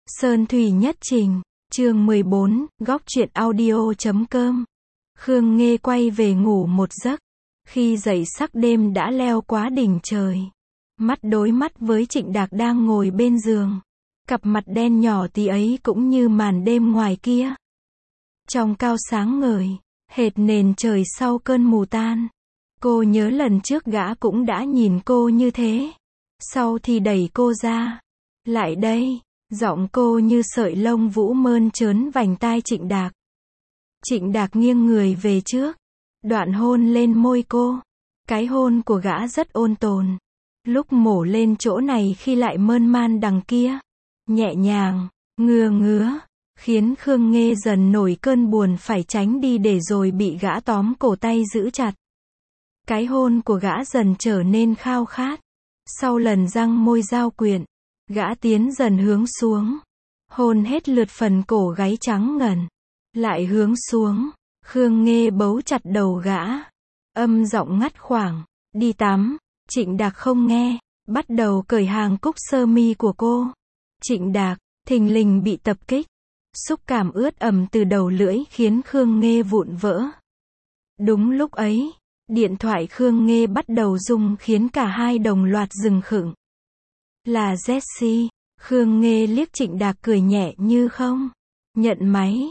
Sơn Thủy Nhất Trình, chương 14, góc truyện audio.com. Khương Nghê quay về ngủ một giấc. Khi dậy sắc đêm đã leo quá đỉnh trời. Mắt đối mắt với Trịnh Đạc đang ngồi bên giường. Cặp mặt đen nhỏ tí ấy cũng như màn đêm ngoài kia. Trong cao sáng ngời, hệt nền trời sau cơn mù tan. Cô nhớ lần trước gã cũng đã nhìn cô như thế. Sau thì đẩy cô ra. Lại đây. Giọng cô như sợi lông vũ mơn trớn vành tai Trịnh Đạc. Trịnh Đạc nghiêng người về trước. Đoạn hôn lên môi cô. Cái hôn của gã rất ôn tồn. Lúc mổ lên chỗ này khi lại mơn man đằng kia. Nhẹ nhàng, ngứa, khiến Khương Nghê dần nổi cơn buồn phải tránh đi để rồi bị gã tóm cổ tay giữ chặt. Cái hôn của gã dần trở nên khao khát. Sau lần răng môi giao quyện, gã tiến dần hướng xuống. Hôn hết lượt phần cổ gáy trắng ngần. Lại hướng xuống. Khương Nghê bấu chặt đầu gã. Âm giọng ngắt khoảng. Đi tắm. Trịnh Đạc không nghe. Bắt đầu cởi hàng cúc sơ mi của cô. Trịnh Đạc, thình lình bị tập kích. Xúc cảm ướt ẩm từ đầu lưỡi khiến Khương Nghê vụn vỡ. Đúng lúc ấy, điện thoại Khương Nghê bắt đầu rung khiến cả hai đồng loạt dừng khựng. Là Jessie. Khương Nghê liếc Trịnh Đạc cười nhẹ như không. Nhận máy.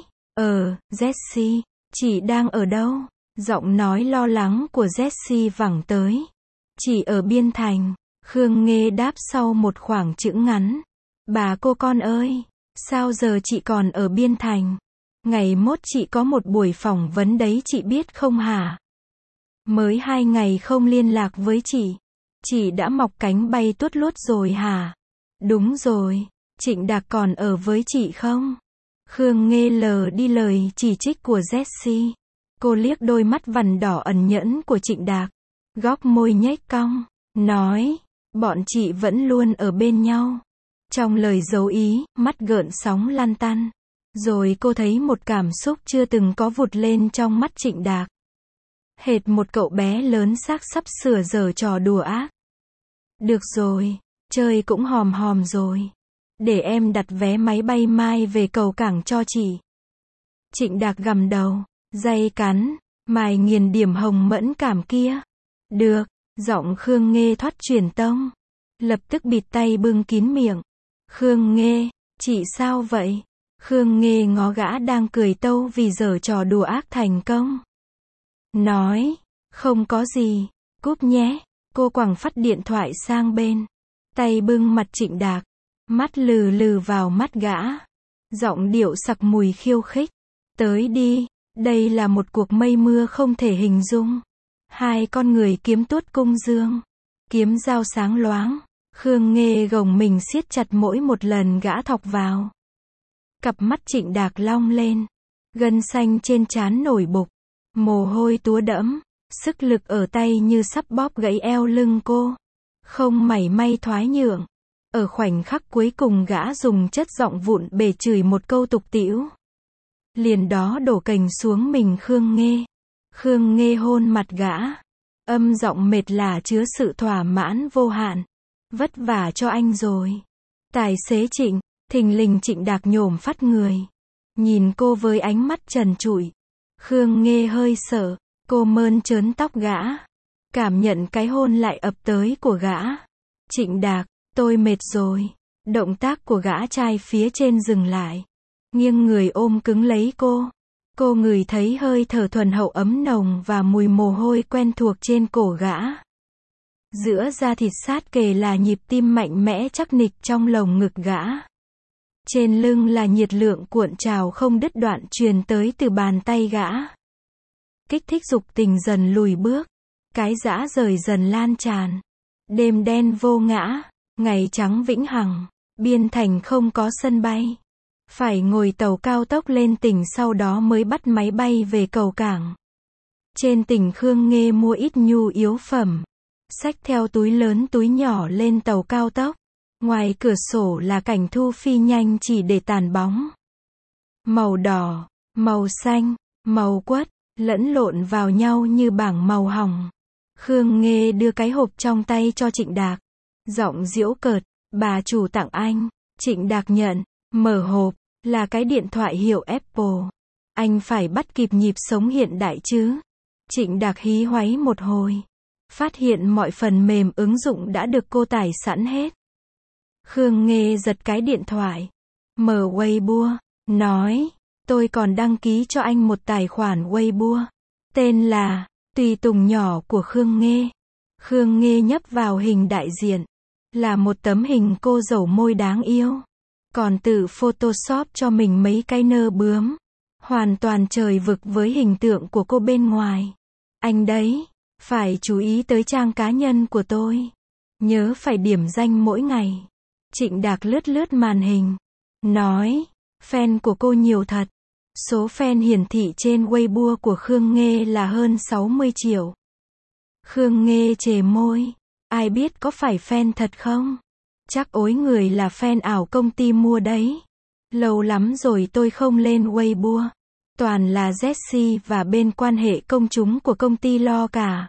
Jessie. Chị đang ở đâu? Giọng nói lo lắng của Jessie vẳng tới. Chị ở Biên Thành. Khương Nghê đáp sau một khoảng chững ngắn. Bà cô con ơi, sao giờ chị còn ở Biên Thành? Ngày mốt chị có một buổi phỏng vấn đấy chị biết không hả? Mới 2 ngày không liên lạc với chị đã mọc cánh bay tuốt luốt rồi hả? Đúng rồi, Trịnh Đạc còn ở với chị không? Khương Nghê lờ đi lời chỉ trích của Jessie. Cô liếc đôi mắt vằn đỏ ẩn nhẫn của Trịnh Đạc. Góc môi nhếch cong, nói, bọn chị vẫn luôn ở bên nhau. Trong lời giấu ý, mắt gợn sóng lăn tăn. Rồi cô thấy một cảm xúc chưa từng có vụt lên trong mắt Trịnh Đạc. Hệt một cậu bé lớn xác sắp sửa giở trò đùa ác. Được rồi, chơi cũng hòm hòm rồi. Để em đặt vé máy bay mai về cầu cảng cho chị. Trịnh Đạc gằm đầu, day cắn, mài nghiền điểm hồng mẫn cảm kia. Được, giọng Khương Nghê thoát truyền tông. Lập tức bịt tay bưng kín miệng. Khương Nghê, chị sao vậy? Khương Nghê ngó gã đang cười tâu vì giở trò đùa ác thành công. Nói, không có gì, cúp nhé. Cô quẳng phắt điện thoại sang bên. Tay bưng mặt Trịnh Đạc. Mắt lừ lừ vào mắt gã. Giọng điệu sặc mùi khiêu khích. Tới đi, đây là một cuộc mây mưa không thể hình dung. Hai con người kiếm tuốt cung dương. Kiếm dao sáng loáng. Khương Nghê gồng mình siết chặt mỗi một lần gã thọc vào. Cặp mắt Trịnh Đạc long lên. Gân xanh trên trán nổi bục. Mồ hôi túa đẫm. Sức lực ở tay như sắp bóp gãy eo lưng cô. Không mảy may thoái nhượng. Ở khoảnh khắc cuối cùng gã dùng chất giọng vụn bể chửi một câu tục tĩu. Liền đó đổ cành xuống mình Khương Nghê. Khương Nghê hôn mặt gã. Âm giọng mệt lả chứa sự thỏa mãn vô hạn. Vất vả cho anh rồi. Tài xế Trịnh, thình lình Trịnh Đạc nhổm phắt người. Nhìn cô với ánh mắt trần trụi. Khương Nghê hơi sợ, cô mơn trớn tóc gã. Cảm nhận cái hôn lại ập tới của gã. Trịnh Đạc, tôi mệt rồi. Động tác của gã trai phía trên dừng lại. Nghiêng người ôm cứng lấy cô. Cô ngửi thấy hơi thở thuần hậu ấm nồng và mùi mồ hôi quen thuộc trên cổ gã. Giữa da thịt sát kề là nhịp tim mạnh mẽ chắc nịch trong lồng ngực gã. Trên lưng là nhiệt lượng cuộn trào không đứt đoạn truyền tới từ bàn tay gã. Kích thích dục tình dần lùi bước. Cái dã rời dần lan tràn. Đêm đen vô ngã. Ngày trắng vĩnh hằng. Biên Thành không có sân bay. Phải ngồi tàu cao tốc lên tỉnh sau đó mới bắt máy bay về cầu cảng. Trên tỉnh Khương Nghê mua ít nhu yếu phẩm. Xách theo túi lớn túi nhỏ lên tàu cao tốc. Ngoài cửa sổ là cảnh thu phi nhanh chỉ để tàn bóng. Màu đỏ, màu xanh, màu quất, lẫn lộn vào nhau như bảng màu hồng. Khương Nghê đưa cái hộp trong tay cho Trịnh Đạc. Giọng giễu cợt, bà chủ tặng anh. Trịnh Đạc nhận. Mở hộp, là cái điện thoại hiệu Apple. Anh phải bắt kịp nhịp sống hiện đại chứ. Trịnh Đạc hí hoáy một hồi. Phát hiện mọi phần mềm ứng dụng đã được cô tải sẵn hết. Khương Nghê giật cái điện thoại. Mở Weibo, nói, tôi còn đăng ký cho anh một tài khoản Weibo. Tên là, Tùy Tùng nhỏ của Khương Nghê. Khương Nghê nhấp vào hình đại diện. Là một tấm hình cô dẩu môi đáng yêu. Còn tự Photoshop cho mình mấy cái nơ bướm. Hoàn toàn trời vực với hình tượng của cô bên ngoài. Anh đấy, phải chú ý tới trang cá nhân của tôi. Nhớ phải điểm danh mỗi ngày. Trịnh Đạc lướt lướt màn hình. Nói, fan của cô nhiều thật. Số fan hiển thị trên Weibo của Khương Nghê là hơn 60 triệu. Khương Nghê chề môi. Ai biết có phải fan thật không? Chắc ối người là fan ảo công ty mua đấy. Lâu lắm rồi tôi không lên Weibo. Toàn là Jessie và bên quan hệ công chúng của công ty lo cả.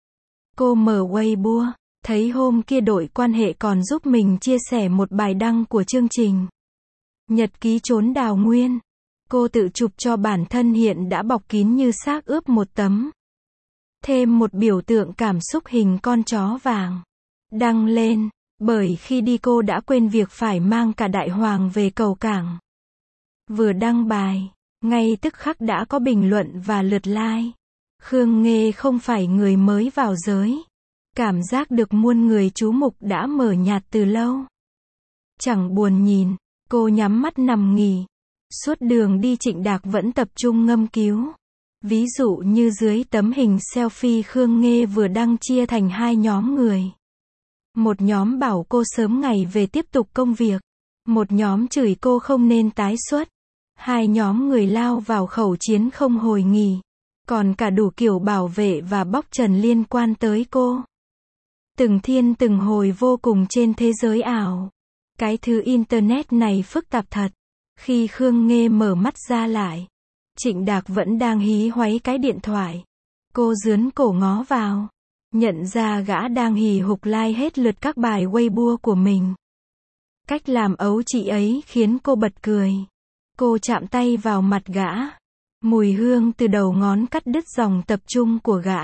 Cô mở Weibo, thấy hôm kia đội quan hệ còn giúp mình chia sẻ một bài đăng của chương trình Nhật ký trốn đào nguyên. Cô tự chụp cho bản thân hiện đã bọc kín như xác ướp một tấm. Thêm một biểu tượng cảm xúc hình con chó vàng. Đăng lên, bởi khi đi cô đã quên việc phải mang cả đại hoàng về cầu cảng. Vừa đăng bài, ngay tức khắc đã có bình luận và lượt like. Khương Nghê không phải người mới vào giới. Cảm giác được muôn người chú mục đã mở nhạt từ lâu. Chẳng buồn nhìn, cô nhắm mắt nằm nghỉ. Suốt đường đi Trịnh Đạc vẫn tập trung ngâm cứu. Ví dụ như dưới tấm hình selfie Khương Nghê vừa đăng chia thành hai nhóm người. Một nhóm bảo cô sớm ngày về tiếp tục công việc. Một nhóm chửi cô không nên tái xuất. Hai nhóm người lao vào khẩu chiến không hồi nghỉ. Còn cả đủ kiểu bảo vệ và bóc trần liên quan tới cô. Từng thiên từng hồi vô cùng trên thế giới ảo. Cái thứ internet này phức tạp thật. Khi Khương Nghê mở mắt ra lại, Trịnh Đạc vẫn đang hí hoáy cái điện thoại. Cô dướn cổ ngó vào. Nhận ra gã đang hì hục like hết lượt các bài Weibo của mình. Cách làm ấu chị ấy khiến cô bật cười. Cô chạm tay vào mặt gã. Mùi hương từ đầu ngón cắt đứt dòng tập trung của gã.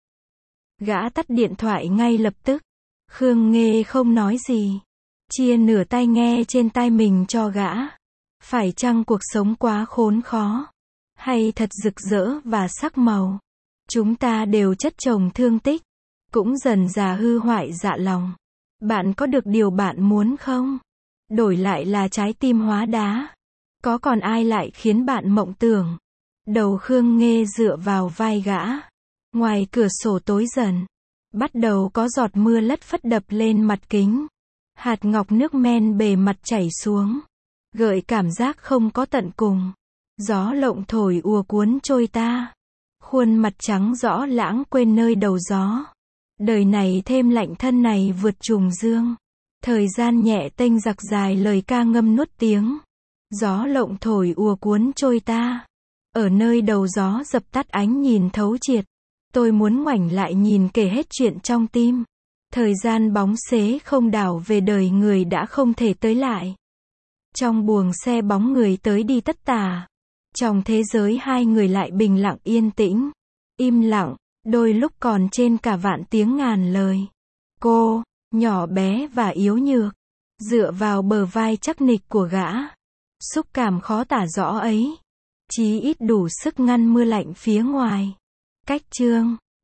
Gã tắt điện thoại ngay lập tức. Khương Nghê không nói gì. Chia nửa tai nghe trên tai mình cho gã. Phải chăng cuộc sống quá khốn khó? Hay thật rực rỡ và sắc màu? Chúng ta đều chất chồng thương tích. Cũng dần dà hư hoại dạ lòng. Bạn có được điều bạn muốn không? Đổi lại là trái tim hóa đá. Có còn ai lại khiến bạn mộng tưởng? Đầu Khương Nghê dựa vào vai gã. Ngoài cửa sổ tối dần. Bắt đầu có giọt mưa lất phất đập lên mặt kính. Hạt ngọc nước men bề mặt chảy xuống. Gợi cảm giác không có tận cùng. Gió lộng thổi ùa cuốn trôi ta. Khuôn mặt trắng rõ lãng quên nơi đầu gió. Đời này thêm lạnh thân này vượt trùng dương. Thời gian nhẹ tênh giặc dài lời ca ngâm nuốt tiếng. Gió lộng thổi ùa cuốn trôi ta. Ở nơi đầu gió dập tắt ánh nhìn thấu triệt. Tôi muốn ngoảnh lại nhìn kể hết chuyện trong tim. Thời gian bóng xế không đảo về đời người đã không thể tới lại. Trong buồng xe bóng người tới đi tất tả. Trong thế giới hai người lại bình lặng yên tĩnh. Im lặng, đôi lúc còn trên cả vạn tiếng ngàn lời. Cô, nhỏ bé và yếu nhược, dựa vào bờ vai chắc nịch của gã. Xúc cảm khó tả rõ ấy. Chí ít đủ sức ngăn mưa lạnh phía ngoài. Cách chương